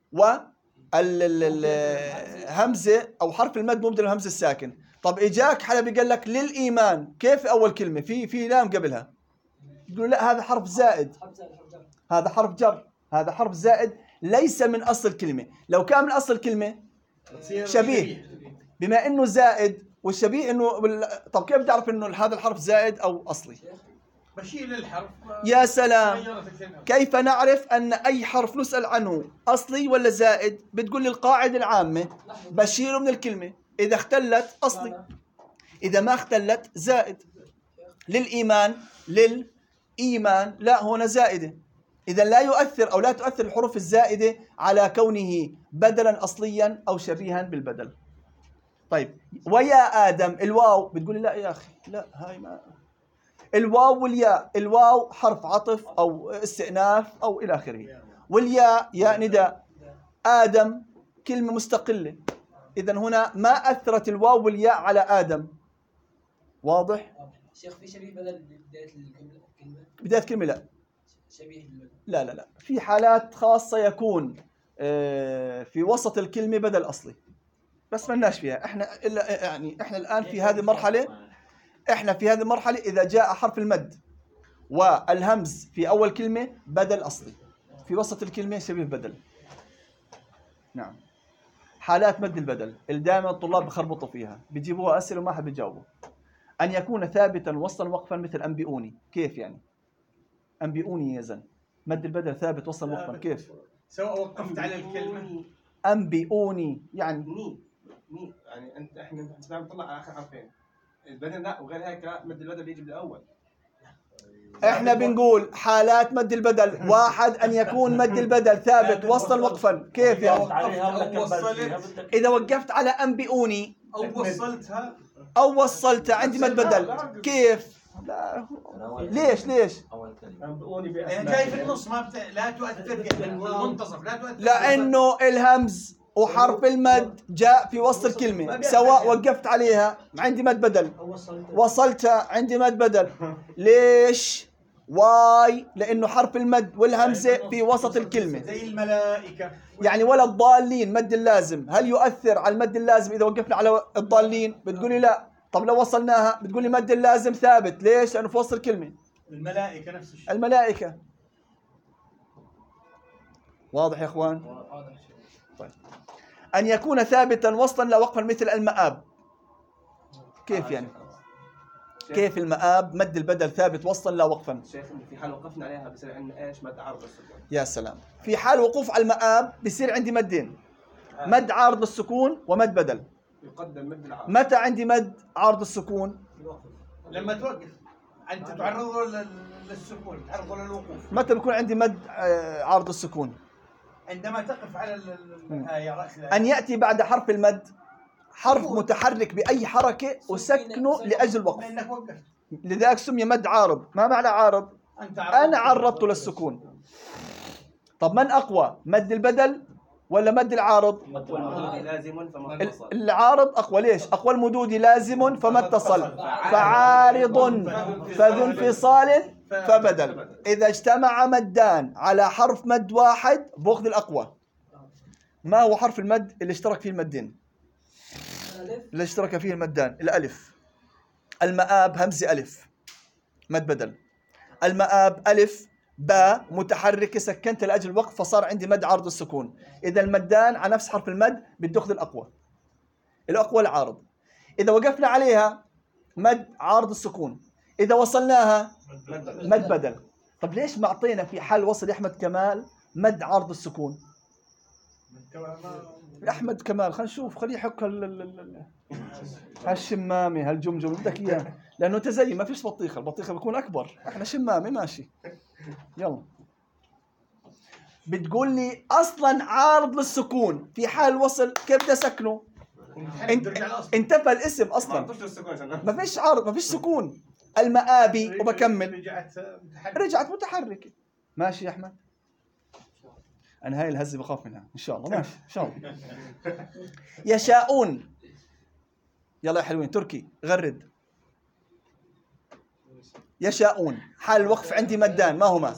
[SPEAKER 1] والهمزة أو حرف المد مبدل الهمزة الساكن. طب إجاك حلبي قال لك للإيمان، كيف أول كلمة في في لام قبلها؟ تقول لا هذا حرف زائد،
[SPEAKER 8] حرف زائد حرف جر.
[SPEAKER 1] هذا حرف جر، هذا حرف زائد ليس من أصل الكلمة. لو كان من أصل الكلمة شبيه، بما إنه زائد والشبيه إنه بال... طب كيف تعرف إنه هذا الحرف زائد أو أصلي؟
[SPEAKER 5] بشيل الحرف.
[SPEAKER 1] يا سلام. كيف نعرف أن أي حرف نسأل عنه أصلي ولا زائد؟ بتقول لي القاعدة العامة بشيله من الكلمة، إذا اختلت أصلي، إذا ما اختلت زائد. للإيمان، للإيمان لا، هنا زائدة. إذا لا يؤثر أو لا تؤثر الحروف الزائدة على كونه بدلا أصليا أو شبيها بالبدل. طيب، ويا آدم الواو بتقول لي لا يا أخي، لا هاي ما الواو والياء. الواو حرف عطف أو استئناف أو إلى آخره، والياء ياء نداء. آدم كلمة مستقلة، إذا هنا ما أثرت الواو والياء على آدم. واضح؟
[SPEAKER 8] شيخ في شبيه بدل بداية الكلمة؟
[SPEAKER 1] بداية كلمة لا.
[SPEAKER 8] شبيه بالبدل.
[SPEAKER 1] لا لا لا، في حالات خاصة يكون في وسط الكلمة بدل أصلي، بس ما لناش فيها احنا الا يعني احنا الآن في هذه المرحلة. احنا في هذه المرحلة إذا جاء حرف المد والهمز في أول كلمة بدل أصلي، في وسط الكلمة شبيه بدل. نعم. حالات مد البدل اللي دائما الطلاب بخربطوا فيها، بيجيبوها أسئلة وما حد بيجاوبوا. أن يكون ثابتا وصلا وقفا مثل أنبئوني. كيف يعني؟ أنبئوني يا زن، مد البدل ثابت وصلا وقفا كيف؟
[SPEAKER 5] سواء وقفت على الكلمة.
[SPEAKER 1] أنبئوني يعني
[SPEAKER 4] ني ني يعني انت احنا بنطلع على اخر حرفين البدل لا، وغير هيك مد البدل بيجي بالاول.
[SPEAKER 1] احنا بنقول حالات مد البدل، واحد ان يكون مد البدل ثابت وصلا وقفا. كيف يعني؟ اذا وقفت على انبئوني
[SPEAKER 5] او وصلتها
[SPEAKER 1] او وصلتها عندي مد بدل. كيف؟ لا ليش ليش؟
[SPEAKER 4] انبئوني
[SPEAKER 5] يعني
[SPEAKER 4] باسماء.
[SPEAKER 5] جاي في النص ما بت... لا تؤثر في المنتصف، لا تؤثر.
[SPEAKER 1] لانه الهمز وحرف المد جاء في وسط الكلمه، سواء وقفت عليها عندي مد بدل،
[SPEAKER 3] او وصلت
[SPEAKER 1] وصلتها عندي مد بدل. ليش؟ واي لانه حرف المد والهمزه في وسط الكلمه.
[SPEAKER 5] زي الملائكه.
[SPEAKER 1] يعني ولا الضالين مد اللازم، هل يؤثر على المد اللازم اذا وقفنا على الضالين؟ بتقولي لا. طب لو وصلناها بتقولي مد اللازم ثابت. ليش؟ لانه في وسط الكلمه.
[SPEAKER 5] الملائكه نفس الشيء.
[SPEAKER 1] الملائكه. واضح يا اخوان؟ طيب. ان يكون ثابتا وصلا لا وقفا مثل المآب. كيف يعني؟ كيف المآب مد البدل ثابت وصلا لا وقفا؟
[SPEAKER 4] شايف ان في حال وقفنا عليها بصير عندنا ايش؟ مد عرض السكون.
[SPEAKER 1] يا سلام. في حال وقوف على المآب بصير عندي مدين، مد عارض السكون ومد بدل.
[SPEAKER 4] يقدم مد العرض.
[SPEAKER 1] متى عندي مد عارض السكون؟
[SPEAKER 5] لما توقف انت تعرضه لل- للسكون، تعرضه للوقوف.
[SPEAKER 1] متى بيكون عندي مد آه، عارض السكون؟
[SPEAKER 5] عندما تقف على ال- ال- الآية رأس الآية.
[SPEAKER 1] أن يأتي بعد حرف المد حرف متحرك بأي حركة وسكنه لأجل الوقف،
[SPEAKER 5] لانك وقفت.
[SPEAKER 1] لذلك سمي مد عارض. ما معنى عارض؟
[SPEAKER 5] انت
[SPEAKER 1] أنا عرضته للسكون. طب من أقوى؟ مد البدل ولا مد العارض؟
[SPEAKER 4] والمدود لازم فما
[SPEAKER 1] ال-
[SPEAKER 4] اتصل.
[SPEAKER 1] العارض أقوى. ليش؟ أقوى المدود لازم فما اتصل، فعارض فذو انفصال فبدل. إذا اجتمع مدان على حرف مد واحد بأخذ الأقوى. ما هو حرف المد اللي اشترك فيه المدين؟
[SPEAKER 8] الألف.
[SPEAKER 1] اللي اشترك فيه المدان الألف. المآب همزة ألف مد بدل. المآب ألف باء متحركة سكنت لأجل الوقف فصار عندي مد عارض السكون. إذا المدان على نفس حرف المد بدي أخذ الأقوى. الأقوى العارض. إذا وقفنا عليها مد عارض السكون، إذا وصلناها مد بدل. طب ليش ما أعطينا في حال وصل أحمد كمال مد عارض السكون؟ أحمد كمال خلينا نشوف، خليه يحك هال ال- ال- ال- هالشمامة هالجمجم بدك إياه، لأنه أنت زي ما فيش بطيخة، البطيخة بيكون أكبر، إحنا شمامة ماشي. يلا. بتقول لي أصلا عارض للسكون في حال وصل كيف بدي أسكنه؟ انت انتفى الاسم
[SPEAKER 4] ما
[SPEAKER 1] أصلا،
[SPEAKER 4] عرفتش السكون عشان
[SPEAKER 1] ما فيش عارض، ما فيش سكون. المآبي وبكمل
[SPEAKER 5] رجعت متحرك.
[SPEAKER 1] رجعت متحركة. ماشي يا أحمد؟ أنا هاي الهزة بخاف منها إن شاء الله. ماشي إن شاء الله. يشاءون. يلا يا حلوين تركي غرد. يشاءون حال الوقف عندي مدان، ما هما؟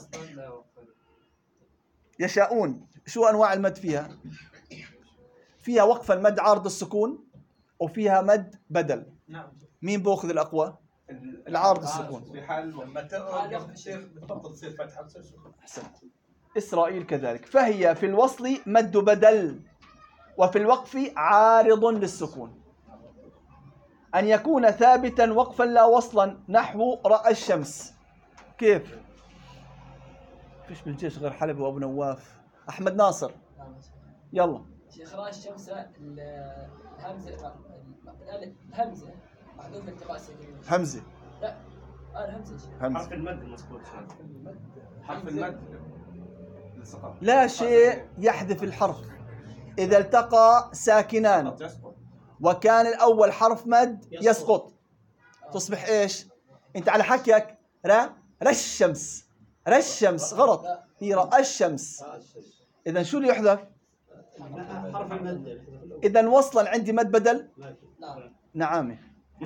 [SPEAKER 1] يشاءون شو أنواع المد فيها؟ فيها وقف المد عارض السكون وفيها مد بدل.
[SPEAKER 5] نعم.
[SPEAKER 1] مين بأخذ الأقوى؟ العارض السكون.
[SPEAKER 4] في حال
[SPEAKER 5] لما توقف تصير بالضبط تصير فتحه تصير سكون.
[SPEAKER 1] أحسنت. إسرائيل كذلك. فهي في الوصل مد بدل وفي الوقف عارض للسكون. أن يكون ثابتا وقفا لا وصلا نحو رأى الشمس. كيف؟ فيش بالجيش غير حلبي وأبو نواف. أحمد ناصر يلا.
[SPEAKER 8] شيخ رأى الشمس الهمزة الهمزة محذوف التقاء ساكنين.
[SPEAKER 1] همزة.
[SPEAKER 8] لا آه الهمزة يا شيخ.
[SPEAKER 1] همزة.
[SPEAKER 4] حرف المد المسكوت. حرف المد السقط.
[SPEAKER 1] لا شيء يحذف الحرف إذا التقى ساكنان
[SPEAKER 4] يسقط.
[SPEAKER 1] وكان الأول حرف مد يسقط تصبح إيش؟ أنت على حكيك را رش الشمس، رش الشمس غلط، هي رأى الشمس. إذا شو اللي يحذف؟
[SPEAKER 3] حرف المد.
[SPEAKER 1] إذا وصلا عندي مد بدل.
[SPEAKER 8] نعم.
[SPEAKER 1] نعامة.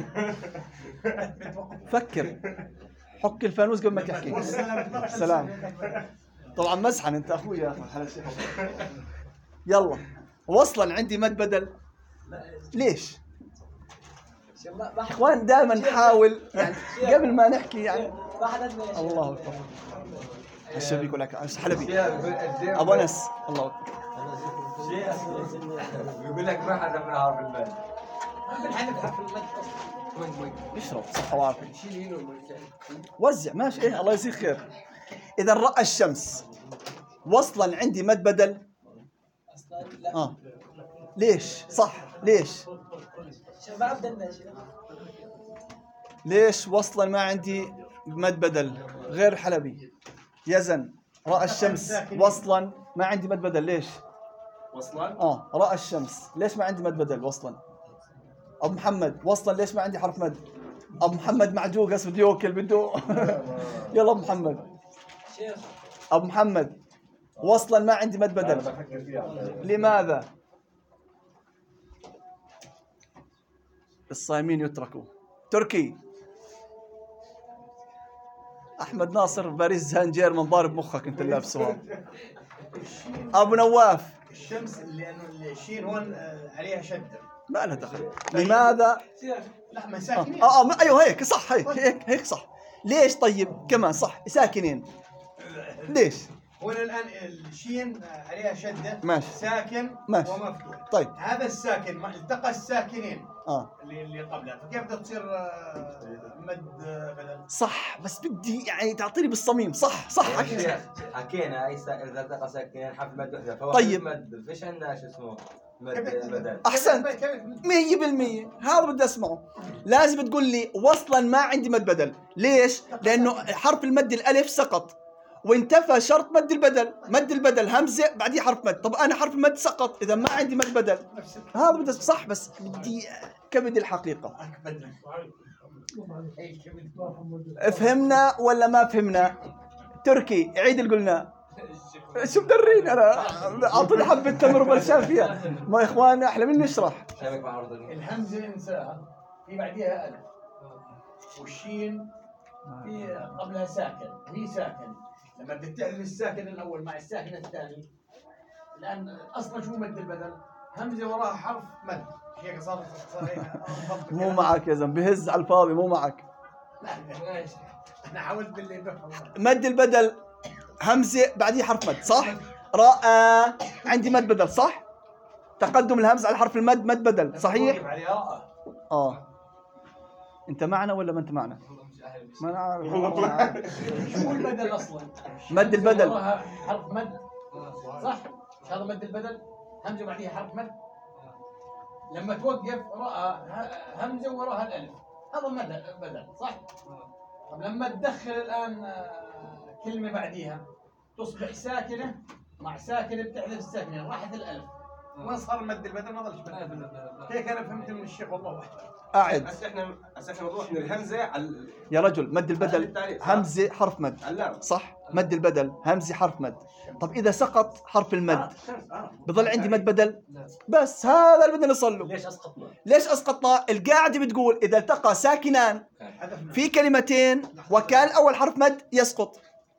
[SPEAKER 1] فكر، حك الفانوس قبل ما تحكي. سلام. طبعا مزحن انت اخوي يا اخي. يلا وصلا عندي مد بدل. ليش؟
[SPEAKER 8] شيخ ما ما
[SPEAKER 1] اخوان دائما نحاول يعني قبل ما نحكي يعني.
[SPEAKER 8] ما حددنا يا شيخ.
[SPEAKER 1] الله اكبر. الشباب يقول لك حلبي ابو انس. الله اكبر.
[SPEAKER 6] يقول لك ما حدا من عارف المد.
[SPEAKER 8] بنحذف حرف المد أصلاً.
[SPEAKER 1] اشرب صحة وعافية. وزع ماشي. ايه الله يجزيك خير. اذا رأى الشمس وصلا عندي مد بدل.
[SPEAKER 8] أصلاً لا.
[SPEAKER 1] اه ليش؟ صح ليش؟
[SPEAKER 8] شيخ ما عبدلنا يا شيخ.
[SPEAKER 1] ليش وصلا ما عندي مد بدل؟ غير حلبي. يزن رأى الشمس وصلا ما عندي مد بدل. ليش؟
[SPEAKER 4] وصلا
[SPEAKER 1] اه رأى الشمس ليش ما عندي مد بدل وصلا؟ ابو محمد وصلا ليش ما عندي حرف مد؟ ابو محمد معجوق اسود يوكل بده يلا ابو محمد.
[SPEAKER 8] شيخ
[SPEAKER 1] ابو محمد وصلا ما عندي مد بدل.
[SPEAKER 7] بفكر فيها.
[SPEAKER 1] لماذا؟ الصايمين يتركوا. تركي احمد ناصر باريس سان جيرمان ضارب مخك انت اللي لابسه هذا. ابو نواف
[SPEAKER 5] الشمس لانه الشين هون آه، عليها شده.
[SPEAKER 1] ما لها دخل. لماذا؟
[SPEAKER 5] لا ما
[SPEAKER 1] اه
[SPEAKER 5] ساكنين.
[SPEAKER 1] اه آه، ايوه هيك صح هيك هيك هيك صح. ليش طيب كمان صح ساكنين؟ ليش؟
[SPEAKER 5] هون الان الشين عليها شده
[SPEAKER 1] ماشي.
[SPEAKER 5] ساكن
[SPEAKER 1] ماشي.
[SPEAKER 5] ومفتوح.
[SPEAKER 1] طيب
[SPEAKER 5] هذا الساكن ما التقى الساكنين
[SPEAKER 1] اه
[SPEAKER 5] اللي اللي قبلها، فكيف بدها تصير آه، مد آه، بدل؟
[SPEAKER 1] صح بس بدي يعني تعطيني بالصميم. صح صح حكي.
[SPEAKER 9] شيخ حكينا اي سا... اذا التقى ساكنين حرف مد وحده فهو
[SPEAKER 1] طيب.
[SPEAKER 9] حرف مد فيش عندنا شو اسمه مد
[SPEAKER 5] كيف-
[SPEAKER 9] بدل.
[SPEAKER 1] احسنت مية بالمية. هذا بدي اسمعه. لازم تقول لي وصلا ما عندي مد بدل. ليش؟ لانه حرف المد الالف سقط وانتفى شرط مد البدل. مد البدل همزه بعديه حرف مد. طب انا حرف المد سقط اذا ما عندي مد بدل. هذا بدي صح بس بدي كبد الحقيقه. فهمنا ولا ما فهمنا؟ تركي عيد اللي قلنا. شو مدرين انا اعطوني حبه تمر وبرشام فيها. ما يا اخوان احلى مني اشرح.
[SPEAKER 9] شابك مع عرض
[SPEAKER 5] الهمزه انساها في بعديها الف، والشين في قبلها ساكن وهي ساكن. لما بدك تعرف الساكن الاول مع الساكن الثاني، الان اصلا شو مد البدل؟ همزه وراها حرف مد. هيك صار صار هيك
[SPEAKER 1] مو معك يا زلمه بهز على الفاضي مو معك.
[SPEAKER 5] انا حاولت باللي بفهم.
[SPEAKER 1] مد البدل همزه بعديه حرف مد صح؟ راء عندي مد بدل صح؟ تقدم الهمز على حرف المد مد بدل صحيح؟ اه انت معنا ولا ما انت معنا؟ ما انا عارف.
[SPEAKER 5] شو البدل اصلا؟
[SPEAKER 1] مد البدل
[SPEAKER 5] وراها حرف مد صح؟ مش هذا مد البدل؟ همزه بعديها حرف مد. لما توقف راء ه- همزه وراها الالف، هذا مد بدل صح؟ طب لما تدخل الان آه، كلمه بعديها تصبح ساكنه مع ساكنه بتحذف الساكنه راحت الالف. ما صار مد البدل ما ظلش مد البدل. هيك انا فهمت من الشيخ والله واحد.
[SPEAKER 1] قاعد.
[SPEAKER 4] هسه احنا هسه احنا بنروح من الهمزه على
[SPEAKER 1] يا رجل مد البدل همزه حرف مد
[SPEAKER 4] اللام.
[SPEAKER 1] صح؟ مد البدل همزه حرف مد. طب اذا سقط حرف المد بضل عندي مد بدل بس. هذا اللي بدنا نوصل له.
[SPEAKER 9] ليش اسقطنا؟
[SPEAKER 1] ليش اسقطنا؟ القاعده بتقول اذا التقى ساكنان في كلمتين وكان اول حرف مد يسقط.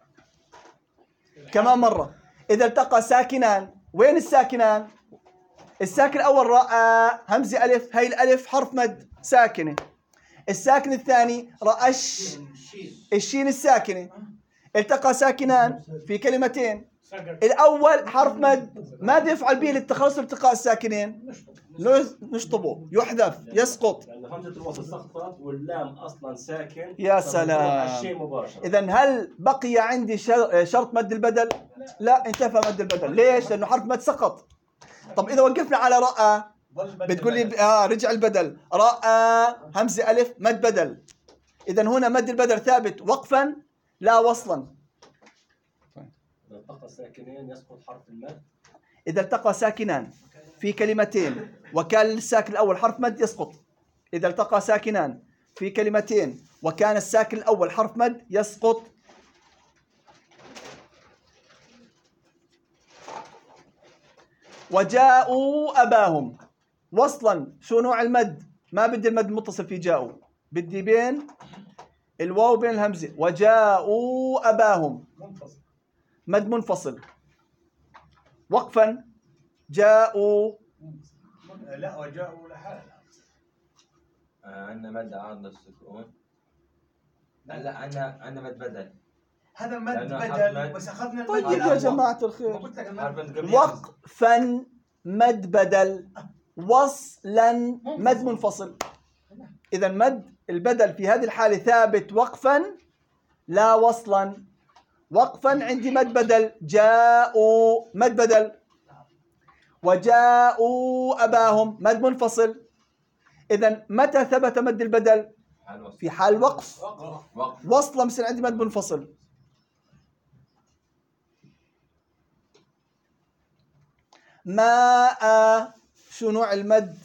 [SPEAKER 1] كمان مره اذا التقى ساكنان. وين الساكنان؟ الساكن الاول راء همزه الف هي الالف حرف مد ساكنه. الساكن الثاني رأش الشين الساكنه. التقى ساكنان في كلمتين الاول حرف مد ماذا يفعل به للتخلص من التقاء الساكنين؟ نشطبه يحذف يسقط.
[SPEAKER 7] لأنه همزة الوصل سقطت واللام أصلا ساكن.
[SPEAKER 1] يا
[SPEAKER 7] فبنروح
[SPEAKER 1] سلام.
[SPEAKER 7] على الشيء مباشرة.
[SPEAKER 1] إذا هل بقي عندي شر- شرط مد البدل؟ لا انتفى مد البدل. ليش؟ لأنه حرف مد سقط. طب إذا وقفنا على رأى بتقول لي آه رجع البدل. رأى همزة ألف مد بدل. إذا هنا مد البدل ثابت وقفا لا وصلا.
[SPEAKER 7] إذا التقى الساكنين يسقط حرف المد.
[SPEAKER 1] إذا التقى ساكنان في كلمتين وكان الساكن الأول حرف مد يسقط. إذا التقى ساكنان في كلمتين وكان الساكن الأول حرف مد يسقط. وجاءوا أباهم وصلا. شو نوع المد؟ ما بدي المد متصل في جاءوا، بدي بين الواو بين الهمزة. وجاءوا أباهم
[SPEAKER 5] منفصل.
[SPEAKER 1] مد منفصل وقفا. جاءوا
[SPEAKER 5] لا وجاءوا لحالها.
[SPEAKER 9] عندنا مد عارض للسكون. لا لا عندنا عندنا مد بدل.
[SPEAKER 5] هذا مد
[SPEAKER 9] لأنه حرف
[SPEAKER 5] بدل
[SPEAKER 9] مد.
[SPEAKER 5] بس اخذنا المد
[SPEAKER 1] طيب يا
[SPEAKER 5] الأول.
[SPEAKER 1] جماعة
[SPEAKER 5] ما
[SPEAKER 1] الخير
[SPEAKER 5] قلت لك
[SPEAKER 9] حرف
[SPEAKER 5] المد
[SPEAKER 9] مد قبل
[SPEAKER 1] وقفا مد بدل وصلا مد منفصل. إذا مد البدل في هذه الحالة ثابت وقفا لا وصلا. وقفا عندي مد بدل جاءوا مد بدل. وجاءوا أباهم مد منفصل. إذا متى ثبت مد البدل؟
[SPEAKER 9] حال وصل.
[SPEAKER 1] في حال وقف.
[SPEAKER 9] وقف.
[SPEAKER 1] وصلا بصير عندي مد منفصل. ماء. شو نوع المد؟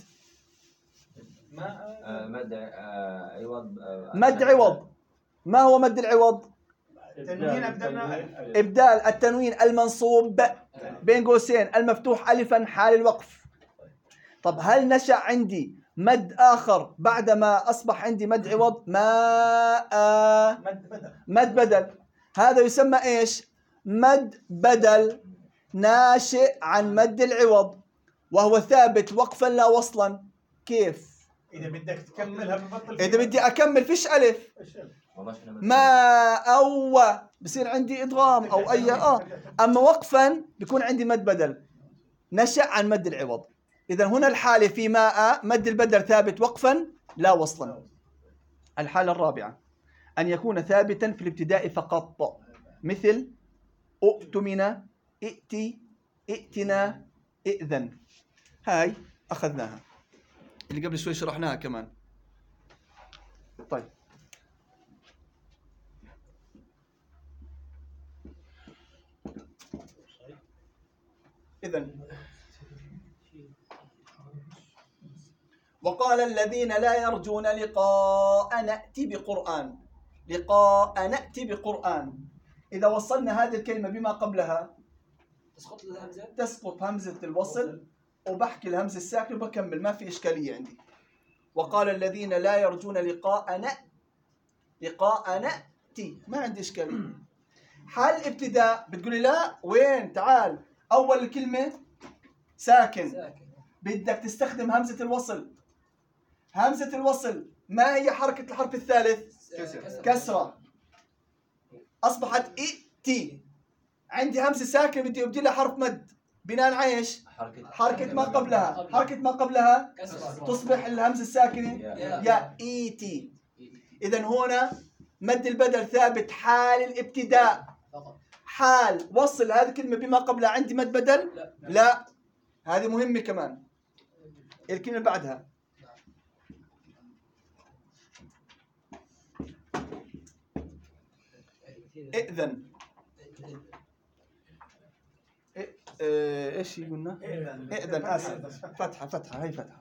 [SPEAKER 9] آه، مد آه، عوض آه،
[SPEAKER 1] مد عوض. ما هو مد العوض؟
[SPEAKER 7] تنوين أبدلنا ألف.
[SPEAKER 1] إبدال التنوين المنصوب بين قوسين المفتوح ألفا حال الوقف. طب هل نشأ عندي مد آخر بعدما أصبح عندي مد عوض؟ ماء.
[SPEAKER 7] مد بدل.
[SPEAKER 1] مد بدل. هذا يسمى إيش؟ مد بدل ناشئ عن مد العوض، وهو ثابت وقفا لا وصلا. كيف؟
[SPEAKER 7] إذا بدك تكملها ببطل.
[SPEAKER 1] إذا بدي أكمل فيش ألف.
[SPEAKER 9] والله شنو مد؟
[SPEAKER 1] ما أو بصير عندي إدغام أو أي آه. أما وقفا بيكون عندي مد بدل نشأ عن مد العوض. إذا هنا الحالة في ماء مد البدل ثابت وقفا لا وصلا. الحالة الرابعة أن يكون ثابتا في الابتداء فقط، مثل أؤتمن، ائتي، ائتنا، ائذن. هاي أخذناها اللي قبل شوي شرحناها كمان. طيب إذن وقال الذين لا يرجون لقاء نأتي بقرآن. لقاء نأتي بقرآن، إذا وصلنا هذه الكلمة بما قبلها
[SPEAKER 8] تسقط الهمزة.
[SPEAKER 1] تسقط همزة الوصل، وبحكي الهمزة الساكنة وبكمل، ما في إشكالية عندي. وقال الذين لا يرجون لقاءنا، لقاء نأتي، ما عندي إشكالية. حال ابتداء بتقولي لا وين، تعال أول الكلمة ساكن،
[SPEAKER 8] ساكن.
[SPEAKER 1] بدك تستخدم همزة الوصل. همزة الوصل ما هي حركة الحرف الثالث؟
[SPEAKER 8] كسرة.
[SPEAKER 1] كسرة. أصبحت إتي، عندي همزة ساكنة بدي أبدلها حرف مد بناء على إيش؟
[SPEAKER 9] حركة
[SPEAKER 1] حركة ما قبلها. حركة ما قبلها
[SPEAKER 8] كسرة.
[SPEAKER 1] تصبح الهمزة الساكنة
[SPEAKER 8] يا.
[SPEAKER 1] يا إيتي. إذن هنا مد البدل ثابت حال الابتداء.
[SPEAKER 8] فقط.
[SPEAKER 1] حال وصل هذه الكلمة بما قبلها عندي مد بدل؟
[SPEAKER 8] لا.
[SPEAKER 1] لا. هذه مهمة كمان. الكلمة اللي بعدها إذن. إيه- إيه- ايش قلنا؟ إذن آسف، فتحة فتحة هي فتحة.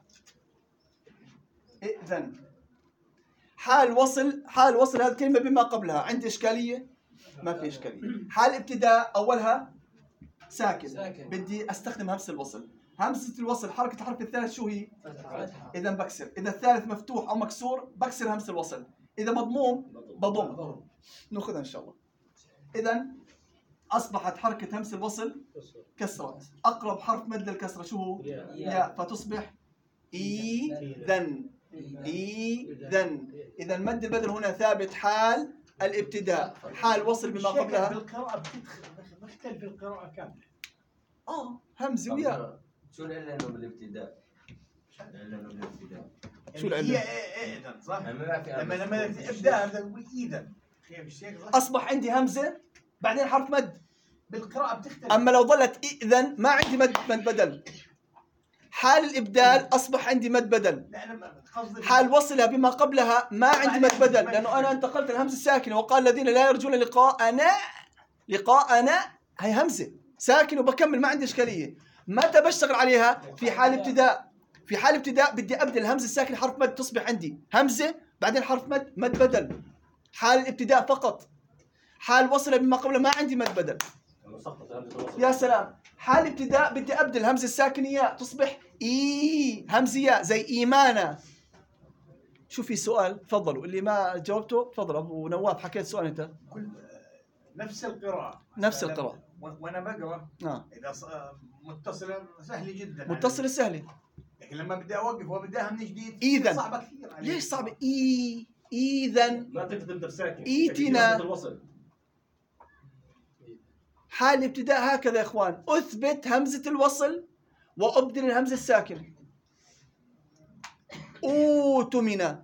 [SPEAKER 1] إذن حال وصل، حال وصل هذه الكلمة بما قبلها عندي إشكالية؟ ما في إشكالية. حال ابتداء أولها ساكن،
[SPEAKER 8] ساكن.
[SPEAKER 1] بدي أستخدم همزة الوصل. همزة الوصل حركة الحرف الثالث شو هي؟
[SPEAKER 8] فتحة.
[SPEAKER 1] إذا بكسر. إذا الثالث مفتوح أو مكسور بكسر همزة الوصل. إذا مضموم بضم. نأخذها إن شاء الله. إذا أصبحت حركة همزة الوصل كسرة. أقرب حرف مد الكسرة شو هو؟ ياء، فتصبح إذن. إذن. إذا مد البدل هنا ثابت حال الابتداء، حال وصل بما قبلها.
[SPEAKER 7] بالقراءة بتختلف القراءة كاملة.
[SPEAKER 1] آه همزة وياء.
[SPEAKER 9] شو العلة انه بالابتداء؟ العلة انه بالابتداء.
[SPEAKER 1] شو العلة؟
[SPEAKER 7] هي إذن صح؟
[SPEAKER 9] يعني ما في
[SPEAKER 7] لما
[SPEAKER 9] همزة.
[SPEAKER 7] لما ابدا إذن هي مش هيك صح؟
[SPEAKER 1] أصبح عندي همزة بعدين حرف مد.
[SPEAKER 7] بالقراءة بتختلف.
[SPEAKER 1] أما لو ظلت إذن ما عندي مد مد بدل. حال الإبدال أصبح عندي مد بدل.
[SPEAKER 7] لا أنا قصدي
[SPEAKER 1] حال وصلها بما قبلها ما عندي مد بدل، لأنه أنا انتقلت الهمزة الساكنة. وقال الذين لا يرجون لقاءنا، لقاءنا هي همزة ساكنة وبكمل ما عندي إشكالية. متى بشتغل عليها؟ في حال ابتداء. في حال ابتداء بدي أبدل الهمزة الساكنة حرف مد، تصبح عندي همزة بعدين حرف مد، مد بدل. حال الابتداء فقط. حال وصلها بما قبلها ما عندي مد بدل. يا سلام. حال ابتداء بدي أبدل الهمزة الساكنة ياء، تصبح إي، همزة ياء زي إيمانا. شو في سؤال؟ تفضلوا اللي ما جاوبته تفضل. أبو نواف حكيت سؤال أنت.
[SPEAKER 7] كل نفس القراءة.
[SPEAKER 1] نفس القراءة.
[SPEAKER 7] و- وأنا بقرأ
[SPEAKER 1] آه.
[SPEAKER 7] إذا ص- متصلة سهلة جدا.
[SPEAKER 1] متصل سهلة.
[SPEAKER 7] لكن لما بدي أوقف وبداها من جديد
[SPEAKER 1] إذن.
[SPEAKER 7] صعبة كثير علي.
[SPEAKER 1] ليش صعبة؟ إي إذن.
[SPEAKER 3] لا تقدر تبدا ساكن.
[SPEAKER 1] إيتنا.
[SPEAKER 3] الوصل.
[SPEAKER 1] حال الابتداء هكذا يا إخوان، أثبت همزة الوصل وأبدل الهمزة الساكنة. أوتمنا،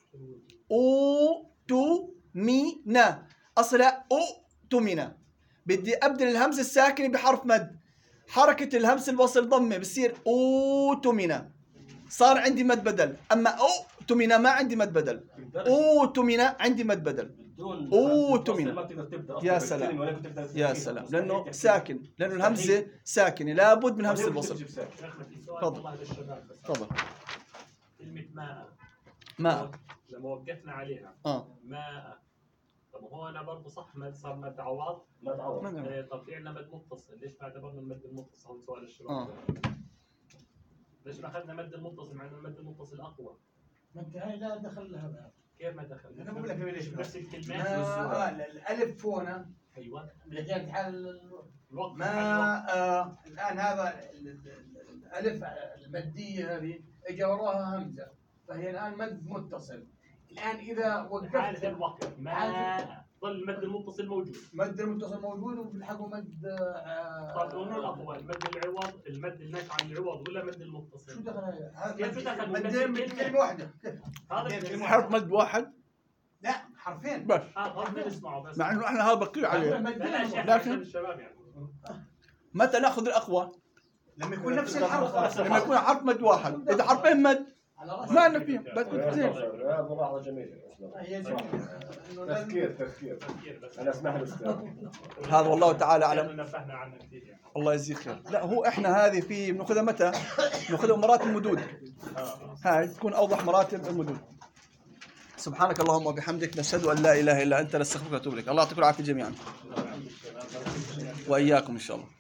[SPEAKER 1] أوتمنا، أصلها أوتمنا. بدي أبدل الهمزة الساكنة بحرف مد، حركة الهمزة الوصل ضمة بصير أوتمنا، صار عندي مد بدل. أما أوتمنا ما عندي مد بدل. أوتمنا عندي مد بدل.
[SPEAKER 7] بدون
[SPEAKER 1] أوتمن.
[SPEAKER 7] ما بتقدر تبدا
[SPEAKER 1] يا
[SPEAKER 7] أصلاً
[SPEAKER 1] سلام.
[SPEAKER 7] بالكلمة ولا بتقدر تبدأ
[SPEAKER 1] يا
[SPEAKER 7] فيها.
[SPEAKER 1] سلام،
[SPEAKER 7] مستحيل
[SPEAKER 1] لانه
[SPEAKER 7] تحكي.
[SPEAKER 1] ساكن، لانه الهمزه ساكنه لابد من همزه
[SPEAKER 7] بعدين
[SPEAKER 1] الوصل.
[SPEAKER 7] بتجيب ساكن.
[SPEAKER 10] اخي في سؤال
[SPEAKER 1] تفضل.
[SPEAKER 10] والله للشباب بس.
[SPEAKER 1] تفضل.
[SPEAKER 10] كلمة ماء
[SPEAKER 1] ماء.
[SPEAKER 10] لما وقفنا عليها
[SPEAKER 1] اه
[SPEAKER 10] ماء، طب هو انا برضه صح مد صار مد عوض؟
[SPEAKER 7] ما تعوض.
[SPEAKER 1] ما-
[SPEAKER 10] إيه، طب في عندنا مد متصل، ليش ما اعتبرنا المد المتصل؟ هو سؤال الشباب.
[SPEAKER 1] اه
[SPEAKER 10] ليش ما اخذنا مد المتصل مع انه المد المتصل اقوى؟
[SPEAKER 5] ما انت هاي لا دخل لها بقى.
[SPEAKER 10] كيف ما دخل؟
[SPEAKER 5] انا بقول لك ليش
[SPEAKER 10] نفس الكلمة.
[SPEAKER 5] ما الالف هنا
[SPEAKER 10] ايوه
[SPEAKER 5] لجأت حال
[SPEAKER 10] الوقت
[SPEAKER 5] ما آه الان هذا ال- ال- الالف الماديه هذه اجى وراها همزه، فهي الان مد متصل. الان اذا
[SPEAKER 10] حالة
[SPEAKER 5] وقفت
[SPEAKER 10] الوقف ما ظل المد المتصل موجود.
[SPEAKER 5] مد المتصل موجود وبنلحقه مد آه
[SPEAKER 10] طب انه الاقوى المد العوض، المد الناتج عن العوض ولا مد المتصل؟
[SPEAKER 5] شو دخل هذا؟ هذا
[SPEAKER 10] كيف
[SPEAKER 5] مد-
[SPEAKER 10] دخل؟
[SPEAKER 5] مدين
[SPEAKER 10] نفس الكلمة.
[SPEAKER 5] كلمه واحده.
[SPEAKER 10] هذا
[SPEAKER 1] حرف مد واحد
[SPEAKER 5] لا حرفين
[SPEAKER 1] بس،
[SPEAKER 10] هذا بدنا نسمعه بس.
[SPEAKER 1] مع انه احنا هذا بقي عليه.
[SPEAKER 10] لا لا شيخ
[SPEAKER 1] لكن-
[SPEAKER 10] عشان الشباب يعني.
[SPEAKER 1] متى ناخذ الاقوى؟
[SPEAKER 5] لما يكون نفس الحرف
[SPEAKER 1] لما يكون حرف مد واحد، اذا حرفين مد
[SPEAKER 5] على راسي.
[SPEAKER 1] ما لنا فيه، بس كنت زين.
[SPEAKER 7] هذا ملاحظه جميله.
[SPEAKER 5] هي جميلة. إنه لازم-
[SPEAKER 7] تفكير تفكير.
[SPEAKER 10] تفكير بس.
[SPEAKER 7] انا اسمح له استاذ.
[SPEAKER 1] هذا والله تعالى اعلم.
[SPEAKER 10] نبهنا عنها كثير يعني.
[SPEAKER 1] الله يجزيه خير. لا هو احنا هذه في بناخذها متى؟ بناخذها مراتب المدود. هاي تكون اوضح مراتب المدود. سبحانك اللهم وبحمدك، نشهد ان لا اله الا انت، نستغفرك ونتوب اليك. الله يعطيكم العافيه جميعا. واياكم ان شاء الله.